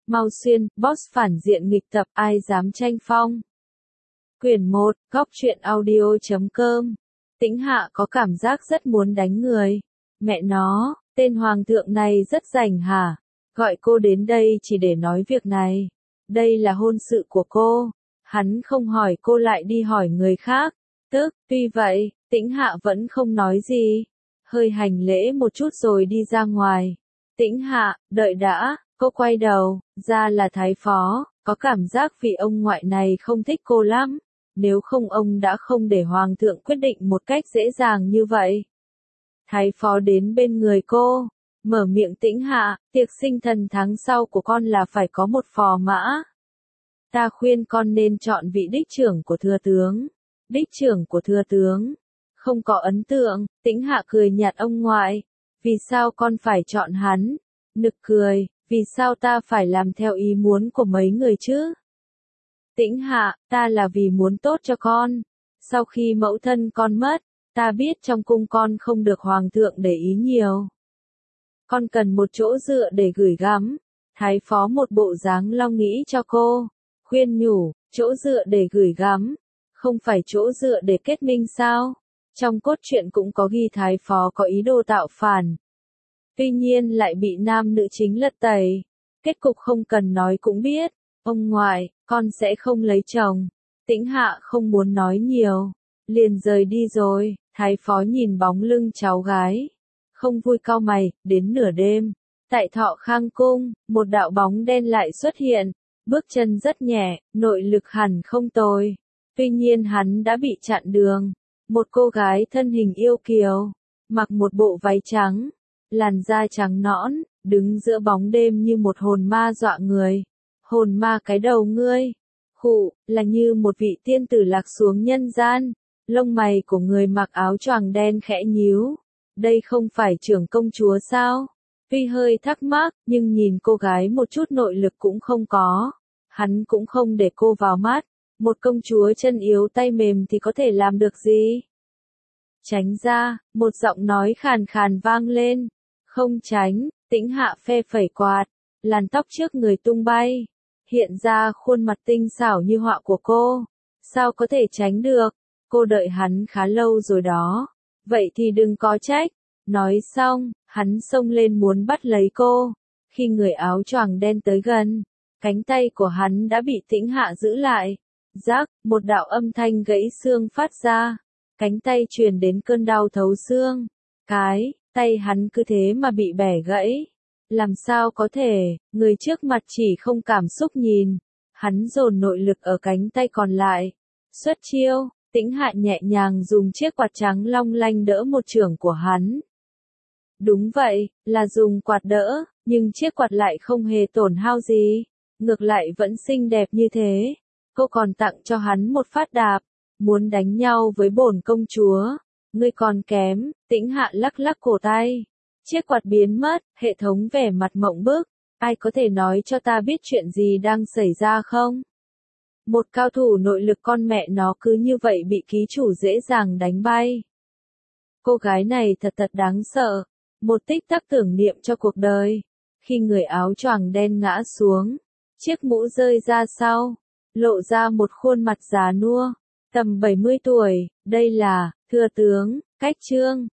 Mau Xuyên, boss phản diện nghịch tập, ai dám tranh phong. Quyển 1, góc truyện audio.com. Tĩnh Hạ có cảm giác rất muốn đánh người. Mẹ nó, tên hoàng thượng này rất rảnh hả? Gọi cô đến đây chỉ để nói việc này. Đây là hôn sự của cô. Hắn không hỏi cô lại đi hỏi người khác. Tuy vậy, Tĩnh Hạ vẫn không nói gì. Hơi hành lễ một chút rồi đi ra ngoài. Tĩnh Hạ, đợi đã, cô quay đầu, ra là Thái Phó, có cảm giác vị ông ngoại này không thích cô lắm. Nếu không ông đã không để Hoàng thượng quyết định một cách dễ dàng như vậy. Thái Phó đến bên người cô, mở miệng. Tĩnh Hạ, tiệc sinh thần tháng sau của con là phải có một phò mã. Ta khuyên con nên chọn vị đích trưởng của thừa tướng. Đích trưởng của thừa tướng. Không có ấn tượng. Tĩnh Hạ cười nhạt. Ông ngoại, vì sao con phải chọn hắn? Nực cười, vì sao ta phải làm theo ý muốn của mấy người chứ? Tĩnh Hạ, ta là vì muốn tốt cho con. Sau khi mẫu thân con mất, ta biết trong cung con không được hoàng thượng để ý nhiều. Con cần một chỗ dựa để gửi gắm. Thái Phó một bộ dáng lo nghĩ cho cô, khuyên nhủ, chỗ dựa để gửi gắm, không phải chỗ dựa để kết minh sao? Trong cốt truyện cũng có ghi Thái Phó có ý đồ tạo phản. Tuy nhiên lại bị nam nữ chính lật tẩy. Kết cục không cần nói cũng biết. Ông ngoại, con sẽ không lấy chồng. Tĩnh Hạ không muốn nói nhiều, liền rời đi rồi. Thái Phó nhìn bóng lưng cháu gái, không vui cau mày. Đến nửa đêm, tại Thọ Khang cung, một đạo bóng đen lại xuất hiện, bước chân rất nhẹ, nội lực hẳn không tồi. Tuy nhiên hắn đã bị chặn đường. Một cô gái thân hình yêu kiều, mặc một bộ váy trắng, làn da trắng nõn, đứng giữa bóng đêm như một hồn ma dọa người. Hồn ma cái đầu ngươi, khụ, là như một vị tiên tử lạc xuống nhân gian. Lông mày của người mặc áo choàng đen khẽ nhíu. Đây không phải trưởng công chúa sao? Tuy hơi thắc mắc, nhưng nhìn cô gái một chút nội lực cũng không có. Hắn cũng không để cô vào mắt. Một công chúa chân yếu tay mềm thì có thể làm được gì? Tránh ra, một giọng nói khàn khàn vang lên. Không tránh. Tĩnh Hạ phe phẩy quạt, làn tóc trước người tung bay, hiện ra khuôn mặt tinh xảo như họa của cô. Sao có thể tránh được? Cô đợi hắn khá lâu rồi đó. Vậy thì đừng có trách. Nói xong, hắn xông lên muốn bắt lấy cô. Khi người áo choàng đen tới gần, cánh tay của hắn đã bị Tĩnh Hạ giữ lại. Rắc, một đạo âm thanh gãy xương phát ra. Cánh tay truyền đến cơn đau thấu xương. Tay hắn cứ thế mà bị bẻ gãy. Làm sao có thể? Người trước mặt chỉ không cảm xúc nhìn. Hắn dồn nội lực ở cánh tay còn lại. Xuất chiêu, Tĩnh Hạ nhẹ nhàng dùng chiếc quạt trắng long lanh đỡ một chưởng của hắn. Đúng vậy, là dùng quạt đỡ, nhưng chiếc quạt lại không hề tổn hao gì. Ngược lại vẫn xinh đẹp như thế. Cô còn tặng cho hắn một phát đạp. Muốn đánh nhau với bổn công chúa. Ngươi còn kém. Tĩnh Hạ lắc lắc cổ tay. Chiếc quạt biến mất, hệ thống vẻ mặt mộng bức. Ai có thể nói cho ta biết chuyện gì đang xảy ra không? Một cao thủ nội lực con mẹ nó cứ như vậy bị ký chủ dễ dàng đánh bay. Cô gái này thật đáng sợ. Một tích tắc tưởng niệm cho cuộc đời. Khi người áo choàng đen ngã xuống, chiếc mũ rơi ra sau, lộ ra một khuôn mặt già nua, tầm 70 tuổi. Đây là thừa tướng Cách Trương.